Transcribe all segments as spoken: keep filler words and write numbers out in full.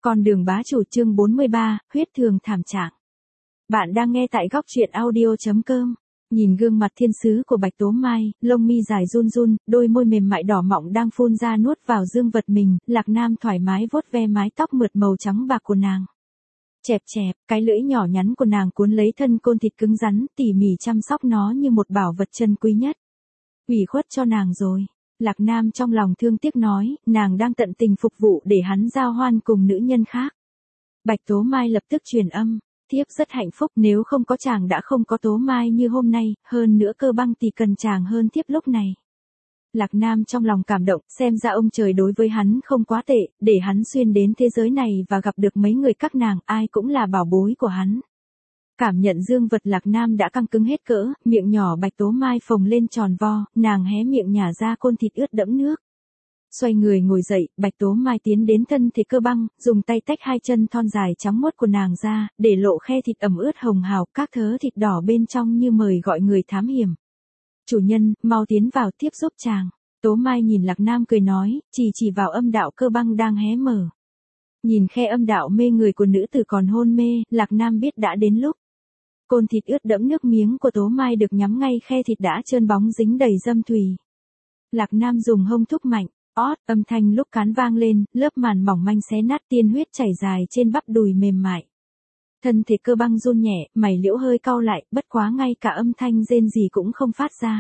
Con đường bá chủ chương bốn mươi ba, huyết thường thảm trạng. Bạn đang nghe tại góc truyện audio chấm com. Nhìn gương mặt thiên sứ của Bạch Tố Mai, lông mi dài run run, đôi môi mềm mại đỏ mọng đang phun ra nuốt vào dương vật mình, Lạc Nam thoải mái vuốt ve mái tóc mượt màu trắng bạc của nàng. Chẹp chẹp, cái lưỡi nhỏ nhắn của nàng cuốn lấy thân côn thịt cứng rắn, tỉ mỉ chăm sóc nó như một bảo vật chân quý nhất. Ủy khuất cho nàng rồi. Lạc Nam trong lòng thương tiếc nói, nàng đang tận tình phục vụ để hắn giao hoan cùng nữ nhân khác. Bạch Tố Mai lập tức truyền âm, thiếp rất hạnh phúc, nếu không có chàng đã không có Tố Mai như hôm nay, hơn nữa Cơ Băng thì cần chàng hơn thiếp lúc này. Lạc Nam trong lòng cảm động, xem ra ông trời đối với hắn không quá tệ, để hắn xuyên đến thế giới này và gặp được mấy người các nàng, ai cũng là bảo bối của hắn. Cảm nhận dương vật Lạc Nam đã căng cứng hết cỡ, miệng nhỏ Bạch Tố Mai phồng lên tròn vo, nàng hé miệng nhả ra côn thịt ướt đẫm nước. Xoay người ngồi dậy, Bạch Tố Mai tiến đến thân thể Cơ Băng, dùng tay tách hai chân thon dài trắng muốt của nàng ra, để lộ khe thịt ẩm ướt hồng hào, các thớ thịt đỏ bên trong như mời gọi người thám hiểm. Chủ nhân, mau tiến vào tiếp giúp chàng. Tố Mai nhìn Lạc Nam cười nói, chỉ chỉ vào âm đạo Cơ Băng đang hé mở. Nhìn khe âm đạo mê người của nữ tử còn hôn mê, Lạc Nam biết đã đến lúc. Côn thịt ướt đẫm nước miếng của Tố Mai được nhắm ngay khe thịt đã trơn bóng dính đầy dâm thùy. Lạc Nam dùng hông thúc mạnh, ót, âm thanh lúc cán vang lên, lớp màn mỏng manh xé nát, tiên huyết chảy dài trên bắp đùi mềm mại. Thân thể Cơ Băng run nhẹ, mày liễu hơi cau lại, bất quá ngay cả âm thanh rên gì cũng không phát ra.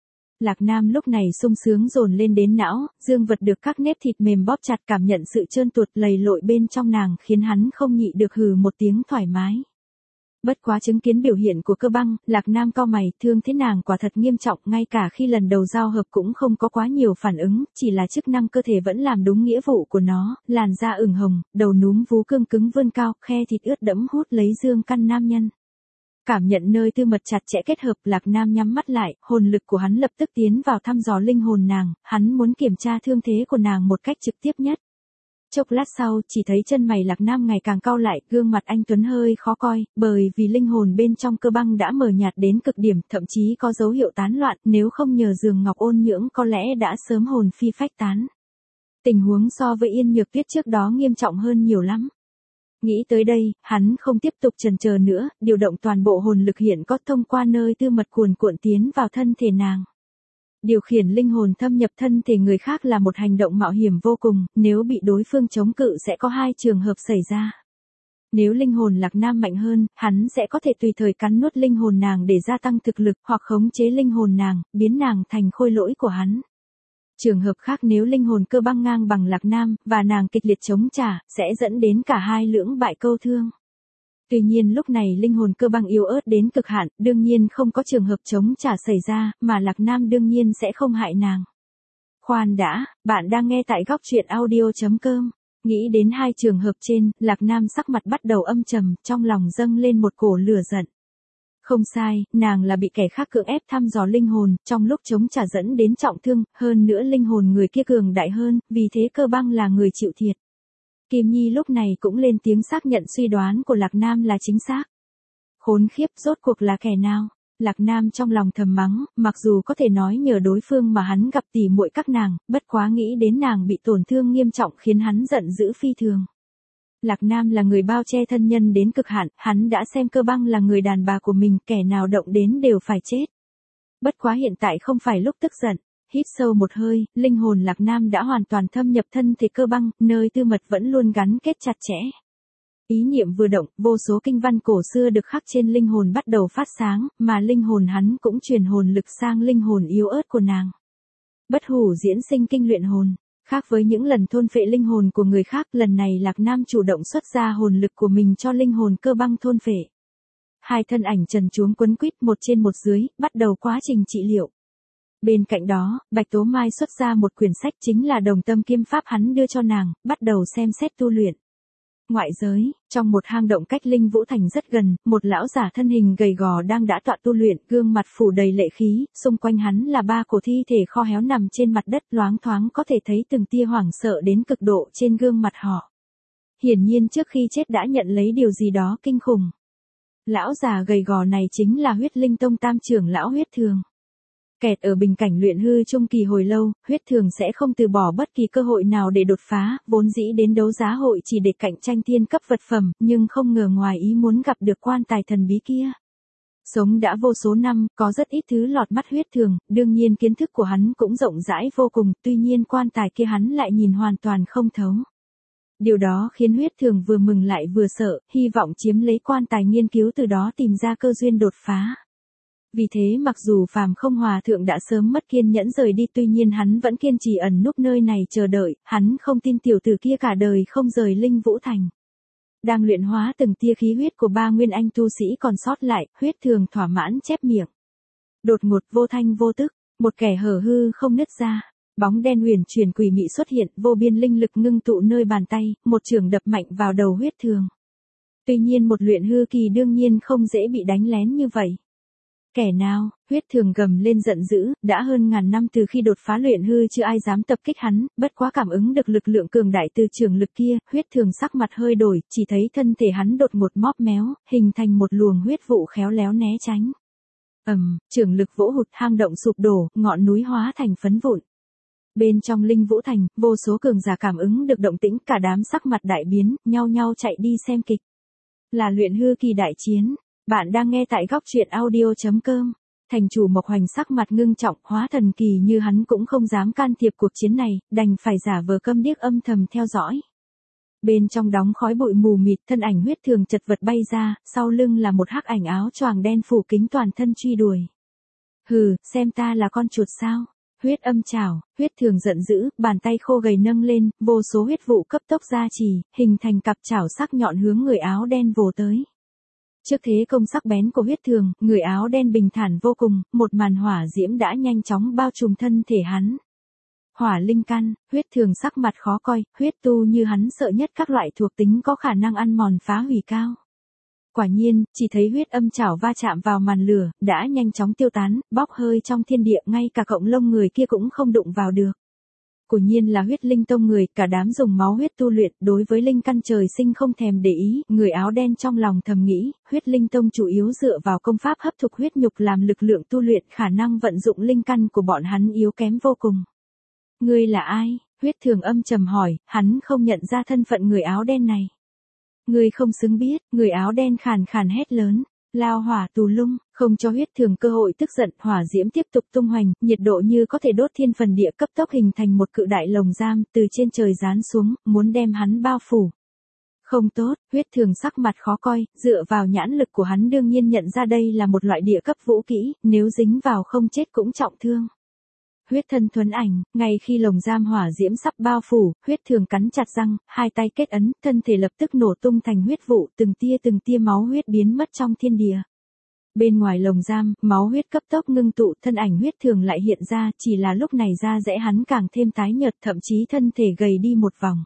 Lạc Nam lúc này sung sướng dồn lên đến não, dương vật được các nếp thịt mềm bóp chặt, cảm nhận sự trơn tuột lầy lội bên trong nàng khiến hắn không nhịn được hừ một tiếng thoải mái. Bất quá chứng kiến biểu hiện của Cơ Băng, Lạc Nam cau mày, thương thế nàng quả thật nghiêm trọng, ngay cả khi lần đầu giao hợp cũng không có quá nhiều phản ứng, chỉ là chức năng cơ thể vẫn làm đúng nghĩa vụ của nó, làn da ửng hồng, đầu núm vú cương cứng vươn cao, khe thịt ướt đẫm hút lấy dương căn nam nhân. Cảm nhận nơi tư mật chặt chẽ kết hợp, Lạc Nam nhắm mắt lại, hồn lực của hắn lập tức tiến vào thăm dò linh hồn nàng, hắn muốn kiểm tra thương thế của nàng một cách trực tiếp nhất. Chốc lát sau, chỉ thấy chân mày Lạc Nam ngày càng cau lại, gương mặt anh tuấn hơi khó coi, bởi vì linh hồn bên trong Cơ Băng đã mờ nhạt đến cực điểm, thậm chí có dấu hiệu tán loạn, nếu không nhờ giường ngọc ôn nhưỡng có lẽ đã sớm hồn phi phách tán. Tình huống so với Yên Nhược Tuyết trước đó nghiêm trọng hơn nhiều lắm. Nghĩ tới đây, hắn không tiếp tục chần chờ nữa, điều động toàn bộ hồn lực hiện có thông qua nơi tư mật cuồn cuộn tiến vào thân thể nàng. Điều khiển linh hồn thâm nhập thân thể người khác là một hành động mạo hiểm vô cùng, nếu bị đối phương chống cự sẽ có hai trường hợp xảy ra. Nếu linh hồn Lạc Nam mạnh hơn, hắn sẽ có thể tùy thời cắn nuốt linh hồn nàng để gia tăng thực lực, hoặc khống chế linh hồn nàng, biến nàng thành khôi lỗi của hắn. Trường hợp khác, nếu linh hồn Cơ Băng ngang bằng Lạc Nam, và nàng kịch liệt chống trả, sẽ dẫn đến cả hai lưỡng bại câu thương. Tuy nhiên lúc này linh hồn Cơ Băng yếu ớt đến cực hạn, đương nhiên không có trường hợp chống trả xảy ra, mà Lạc Nam đương nhiên sẽ không hại nàng. Khoan đã, bạn đang nghe tại góc truyện audio chấm com. Nghĩ đến hai trường hợp trên, Lạc Nam sắc mặt bắt đầu âm trầm, trong lòng dâng lên một cổ lửa giận. Không sai, nàng là bị kẻ khác cưỡng ép thăm dò linh hồn, trong lúc chống trả dẫn đến trọng thương, hơn nữa linh hồn người kia cường đại hơn, vì thế Cơ Băng là người chịu thiệt. Kim Nhi lúc này cũng lên tiếng xác nhận suy đoán của Lạc Nam là chính xác. Khốn khiếp, rốt cuộc là kẻ nào? Lạc Nam trong lòng thầm mắng, mặc dù có thể nói nhờ đối phương mà hắn gặp tỉ muội các nàng, bất quá nghĩ đến nàng bị tổn thương nghiêm trọng khiến hắn giận dữ phi thường. Lạc Nam là người bao che thân nhân đến cực hạn, hắn đã xem Cơ Băng là người đàn bà của mình, kẻ nào động đến đều phải chết. Bất quá hiện tại không phải lúc tức giận. Hít sâu một hơi, linh hồn Lạc Nam đã hoàn toàn thâm nhập thân thể Cơ Băng, nơi tư mật vẫn luôn gắn kết chặt chẽ. Ý niệm vừa động, vô số kinh văn cổ xưa được khắc trên linh hồn bắt đầu phát sáng, mà linh hồn hắn cũng truyền hồn lực sang linh hồn yếu ớt của nàng. Bất hủ diễn sinh kinh luyện hồn. Khác với những lần thôn phệ linh hồn của người khác, lần này Lạc Nam chủ động xuất ra hồn lực của mình cho linh hồn Cơ Băng thôn phệ. Hai thân ảnh trần truống quấn quýt một trên một dưới, bắt đầu quá trình trị liệu. Bên cạnh đó, Bạch Tố Mai xuất ra một quyển sách, chính là Đồng Tâm Kiếm Pháp hắn đưa cho nàng, bắt đầu xem xét tu luyện. Ngoại giới, trong một hang động cách Linh Vũ Thành rất gần, một lão giả thân hình gầy gò đang đã tọa tu luyện, gương mặt phủ đầy lệ khí, xung quanh hắn là ba cổ thi thể kho héo nằm trên mặt đất, loáng thoáng có thể thấy từng tia hoảng sợ đến cực độ trên gương mặt họ. Hiển nhiên trước khi chết đã nhận lấy điều gì đó kinh khủng. Lão già gầy gò này chính là Huyết Linh Tông tam trưởng lão Huyết Thường. Kẹt ở bình cảnh luyện hư trung kỳ hồi lâu, huyết thường sẽ không từ bỏ bất kỳ cơ hội nào để đột phá, vốn dĩ đến đấu giá hội chỉ để cạnh tranh thiên cấp vật phẩm, nhưng không ngờ ngoài ý muốn gặp được quan tài thần bí kia. Sống đã vô số năm, có rất ít thứ lọt mắt huyết thường, đương nhiên kiến thức của hắn cũng rộng rãi vô cùng, tuy nhiên quan tài kia hắn lại nhìn hoàn toàn không thấu. Điều đó khiến huyết thường vừa mừng lại vừa sợ, hy vọng chiếm lấy quan tài nghiên cứu từ đó tìm ra cơ duyên đột phá. Vì thế mặc dù Phàm Không Hòa Thượng đã sớm mất kiên nhẫn rời đi, tuy nhiên hắn vẫn kiên trì ẩn núp nơi này chờ đợi, hắn không tin tiểu tử kia cả đời không rời Linh Vũ Thành. Đang luyện hóa từng tia khí huyết của ba nguyên anh tu sĩ còn sót lại, huyết thường thỏa mãn chép miệng. Đột ngột vô thanh vô tức, một kẻ hở hư không nứt ra, bóng đen huyền chuyển quỷ mị xuất hiện, vô biên linh lực ngưng tụ nơi bàn tay, một chưởng đập mạnh vào đầu huyết thường. Tuy nhiên một luyện hư kỳ đương nhiên không dễ bị đánh lén như vậy. Kẻ nào, huyết thường gầm lên giận dữ, đã hơn ngàn năm từ khi đột phá luyện hư chưa ai dám tập kích hắn, bất quá cảm ứng được lực lượng cường đại từ trường lực kia, huyết thường sắc mặt hơi đổi, chỉ thấy thân thể hắn đột ngột móp méo, hình thành một luồng huyết vụ khéo léo né tránh. Ầm, um, trường lực vỗ hụt, hang động sụp đổ, ngọn núi hóa thành phấn vụn. Bên trong Linh Vũ Thành, vô số cường giả cảm ứng được động tĩnh, cả đám sắc mặt đại biến, nhao nhao chạy đi xem kịch. Là luyện hư kỳ đại chiến. Bạn đang nghe tại góc truyện audio chấm com. Thành chủ Mộc Hoành sắc mặt ngưng trọng, hóa thần kỳ như hắn cũng không dám can thiệp cuộc chiến này, đành phải giả vờ câm điếc âm thầm theo dõi. Bên trong đóng khói bụi mù mịt, thân ảnh huyết thường chật vật bay ra, sau lưng là một hắc ảnh áo choàng đen phủ kính toàn thân truy đuổi. Hừ, xem ta là con chuột sao? Huyết âm trảo, huyết thường giận dữ, bàn tay khô gầy nâng lên, vô số huyết vụ cấp tốc ra trì, hình thành cặp chảo sắc nhọn hướng người áo đen vồ tới. Trước thế công sắc bén của huyết thường, người áo đen bình thản vô cùng, một màn hỏa diễm đã nhanh chóng bao trùm thân thể hắn. Hỏa linh căn, huyết thường sắc mặt khó coi, huyết tu như hắn sợ nhất các loại thuộc tính có khả năng ăn mòn phá hủy cao. Quả nhiên, chỉ thấy huyết âm chảo va chạm vào màn lửa, đã nhanh chóng tiêu tán, bốc hơi trong thiên địa, ngay cả cọng lông người kia cũng không đụng vào được. Quả nhiên là huyết linh tông người, cả đám dùng máu huyết tu luyện, đối với linh căn trời sinh không thèm để ý, người áo đen trong lòng thầm nghĩ, huyết linh tông chủ yếu dựa vào công pháp hấp thụ huyết nhục làm lực lượng tu luyện, khả năng vận dụng linh căn của bọn hắn yếu kém vô cùng. Ngươi là ai? Huyết thường âm trầm hỏi, hắn không nhận ra thân phận người áo đen này. Ngươi không xứng biết, người áo đen khàn khàn hét lớn. Lao hỏa tù lung, không cho huyết thường cơ hội tức giận, hỏa diễm tiếp tục tung hoành, nhiệt độ như có thể đốt thiên phần địa, cấp tốc hình thành một cự đại lồng giam, từ trên trời giáng xuống, muốn đem hắn bao phủ. Không tốt, huyết thường sắc mặt khó coi, dựa vào nhãn lực của hắn đương nhiên nhận ra đây là một loại địa cấp vũ kỹ, nếu dính vào không chết cũng trọng thương. Huyết thân thuần ảnh, ngay khi lồng giam hỏa diễm sắp bao phủ, huyết thường cắn chặt răng, hai tay kết ấn, thân thể lập tức nổ tung thành huyết vụ, từng tia từng tia máu huyết biến mất trong thiên địa. Bên ngoài lồng giam, máu huyết cấp tốc ngưng tụ, thân ảnh huyết thường lại hiện ra, chỉ là lúc này da dẻ hắn càng thêm tái nhợt, thậm chí thân thể gầy đi một vòng.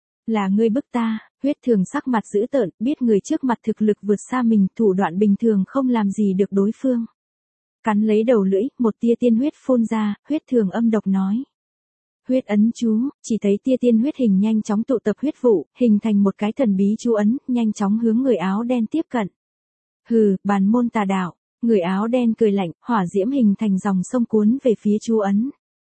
Là ngươi bức ta, huyết thường sắc mặt dữ tợn, biết người trước mặt thực lực vượt xa mình, thủ đoạn bình thường không làm gì được đối phương. Cắn lấy đầu lưỡi, một tia tiên huyết phun ra, huyết thường âm độc nói. Huyết ấn chú, chỉ thấy tia tiên huyết hình nhanh chóng tụ tập huyết vụ, hình thành một cái thần bí chú ấn, nhanh chóng hướng người áo đen tiếp cận. Hừ, bàn môn tà đạo, người áo đen cười lạnh, hỏa diễm hình thành dòng sông cuốn về phía chú ấn.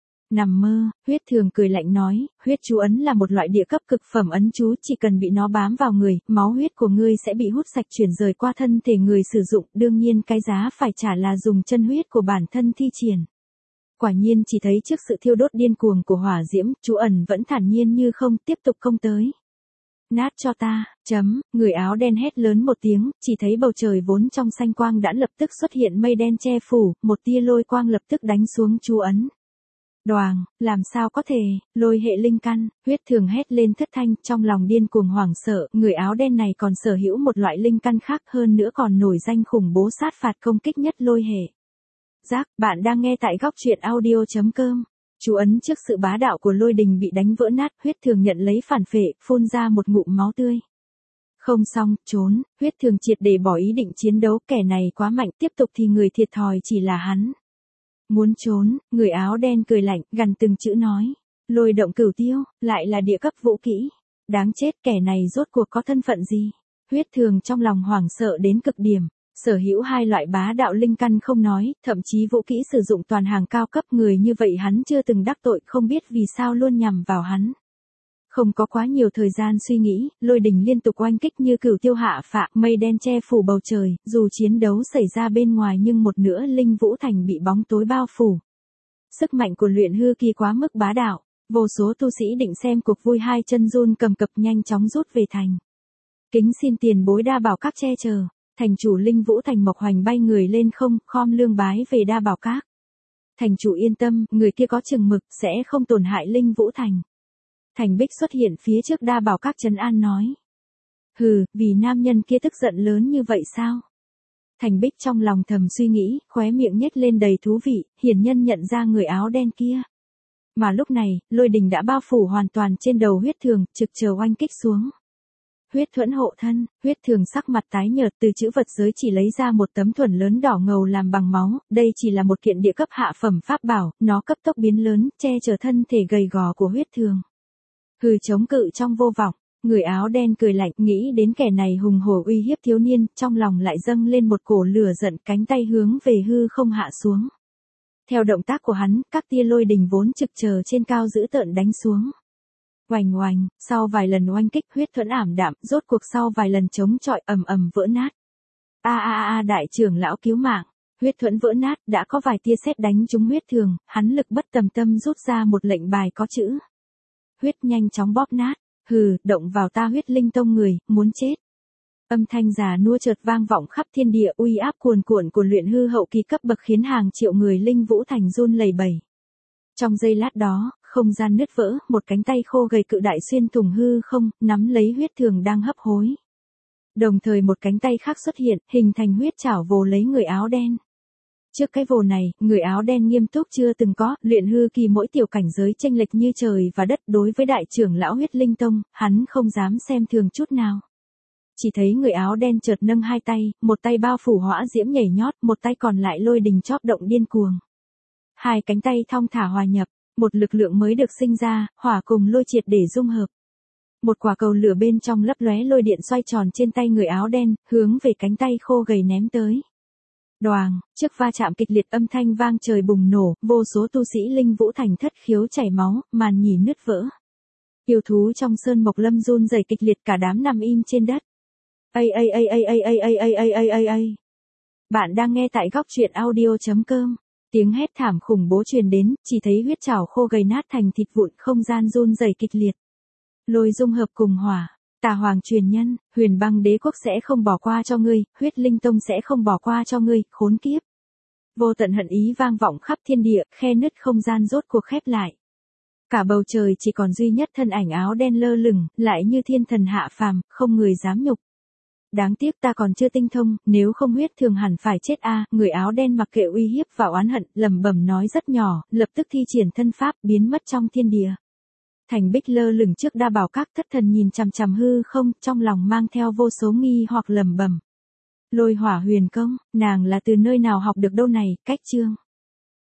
Nằm mơ, huyết thường cười lạnh nói, huyết chú ấn là một loại địa cấp cực phẩm ấn chú, chỉ cần bị nó bám vào người, máu huyết của ngươi sẽ bị hút sạch chuyển rời qua thân thể người sử dụng, đương nhiên cái giá phải trả là dùng chân huyết của bản thân thi triển. Quả nhiên chỉ thấy trước sự thiêu đốt điên cuồng của hỏa diễm, chú ẩn vẫn thản nhiên như không, tiếp tục công tới. Nát cho ta, chấm, người áo đen hét lớn một tiếng, chỉ thấy bầu trời vốn trong xanh quang đã lập tức xuất hiện mây đen che phủ, một tia lôi quang lập tức đánh xuống chú ấn. Đoàng, làm sao có thể, lôi hệ linh căn, huyết thường hét lên thất thanh, trong lòng điên cuồng hoảng sợ, người áo đen này còn sở hữu một loại linh căn khác, hơn nữa còn nổi danh khủng bố sát phạt công kích nhất lôi hệ. Giác, bạn đang nghe tại góc truyện audio chấm com. Chú ấn trước sự bá đạo của lôi đình bị đánh vỡ nát, huyết thường nhận lấy phản phệ, phun ra một ngụm máu tươi. Không xong, trốn, huyết thường triệt để bỏ ý định chiến đấu, kẻ này quá mạnh, tiếp tục thì người thiệt thòi chỉ là hắn. Muốn trốn, người áo đen cười lạnh, gằn từng chữ nói. Lôi động cửu tiêu, lại là địa cấp vũ kỹ. Đáng chết, kẻ này rốt cuộc có thân phận gì? Huyết thường trong lòng hoảng sợ đến cực điểm. Sở hữu hai loại bá đạo linh căn không nói, thậm chí vũ kỹ sử dụng toàn hàng cao cấp, người như vậy hắn chưa từng đắc tội, không biết vì sao luôn nhằm vào hắn. Không có quá nhiều thời gian suy nghĩ, lôi đình liên tục oanh kích như cửu tiêu hạ phạ, mây đen che phủ bầu trời, dù chiến đấu xảy ra bên ngoài nhưng một nửa Linh Vũ Thành bị bóng tối bao phủ. Sức mạnh của luyện hư kỳ quá mức bá đạo, vô số tu sĩ định xem cuộc vui hai chân run cầm cập nhanh chóng rút về thành. Kính xin tiền bối Đa Bảo Các che chở. Thành chủ Linh Vũ Thành Mộc Hoành bay người lên không, khom lưng bái về Đa Bảo Các. Thành chủ yên tâm, người kia có chừng mực, sẽ không tổn hại Linh Vũ Thành. Thành Bích xuất hiện phía trước Đa Bảo Các trấn an nói. Hừ, vì nam nhân kia tức giận lớn như vậy sao? Thành Bích trong lòng thầm suy nghĩ, khóe miệng nhếch lên đầy thú vị, hiển nhân nhận ra người áo đen kia. Mà lúc này, lôi đình đã bao phủ hoàn toàn trên đầu Huyết Thường, trực chờ oanh kích xuống. Huyết thuẫn hộ thân, Huyết Thường sắc mặt tái nhợt, từ chữ vật giới chỉ lấy ra một tấm thuẫn lớn đỏ ngầu làm bằng máu, đây chỉ là một kiện địa cấp hạ phẩm pháp bảo, nó cấp tốc biến lớn, che chở thân thể gầy gò của Huyết Thường. Hừ, chống cự trong vô vọng, người áo đen cười lạnh, nghĩ đến kẻ này hùng hổ uy hiếp thiếu niên, trong lòng lại dâng lên một cổ lửa giận, cánh tay hướng về hư không hạ xuống. Theo động tác của hắn, các tia lôi đình vốn trực chờ trên cao dữ tợn đánh xuống. Oành oành, sau vài lần oanh kích, huyết thuẫn ảm đạm, rốt cuộc sau vài lần chống chọi ầm ầm vỡ nát. A a a đại trưởng lão cứu mạng, huyết thuẫn vỡ nát, đã có vài tia sét đánh trúng Huyết Thường, hắn lực bất tầm tâm rút ra một lệnh bài có chữ. Huyết nhanh chóng bóp nát, hừ, động vào ta Huyết Linh Tông người, muốn chết. Âm thanh già nua chợt vang vọng khắp thiên địa, uy áp cuồn cuộn của luyện hư hậu kỳ cấp bậc khiến hàng triệu người Linh Vũ Thành run lẩy bẩy. Trong giây lát đó, không gian nứt vỡ, một cánh tay khô gầy cự đại xuyên thủng hư không, nắm lấy Huyết Thường đang hấp hối. Đồng thời một cánh tay khác xuất hiện, hình thành huyết chảo vồ lấy người áo đen. Trước cái vồ này, người áo đen nghiêm túc chưa từng có, luyện hư kỳ mỗi tiểu cảnh giới chênh lệch như trời và đất, đối với đại trưởng lão Huyết Linh Tông, hắn không dám xem thường chút nào. Chỉ thấy người áo đen chợt nâng hai tay, một tay bao phủ hỏa diễm nhảy nhót, một tay còn lại lôi đình chóp động điên cuồng. Hai cánh tay thong thả hòa nhập, một lực lượng mới được sinh ra, hỏa cùng lôi triệt để dung hợp. Một quả cầu lửa bên trong lấp lóe lôi điện xoay tròn trên tay người áo đen, hướng về cánh tay khô gầy ném tới. Đoàng, trước va chạm kịch liệt âm thanh vang trời bùng nổ, vô số tu sĩ Linh Vũ Thành thất khiếu chảy máu, màn nhì nứt vỡ. Yêu thú trong sơn mộc lâm run rẩy kịch liệt, cả đám nằm im trên đất. A a a a a a a a a a a. Bạn đang nghe tại góc truyện audio chấm com. Tiếng hét thảm khủng bố truyền đến, chỉ thấy huyết chảo khô gầy nát thành thịt vụn, không gian run rẩy kịch liệt. Lôi dung hợp cùng hỏa, Tà Hoàng truyền nhân, Huyền Băng Đế quốc sẽ không bỏ qua cho ngươi, Huyết Linh Tông sẽ không bỏ qua cho ngươi, khốn kiếp. Vô tận hận ý vang vọng khắp thiên địa, khe nứt không gian rốt cuộc khép lại. Cả bầu trời chỉ còn duy nhất thân ảnh áo đen lơ lửng, lại như thiên thần hạ phàm, không người dám nhục. Đáng tiếc ta còn chưa tinh thông, nếu không Huyết Thường hẳn phải chết a. Người áo đen mặc kệ uy hiếp và oán hận, lẩm bẩm nói rất nhỏ, lập tức thi triển thân pháp, biến mất trong thiên địa. Thành Bích lơ lửng trước Đa Bảo Các, thất thần nhìn chằm chằm hư không, trong lòng mang theo vô số nghi hoặc lẩm bẩm. Lôi hỏa huyền công, nàng là từ nơi nào học được đâu này, cách chương.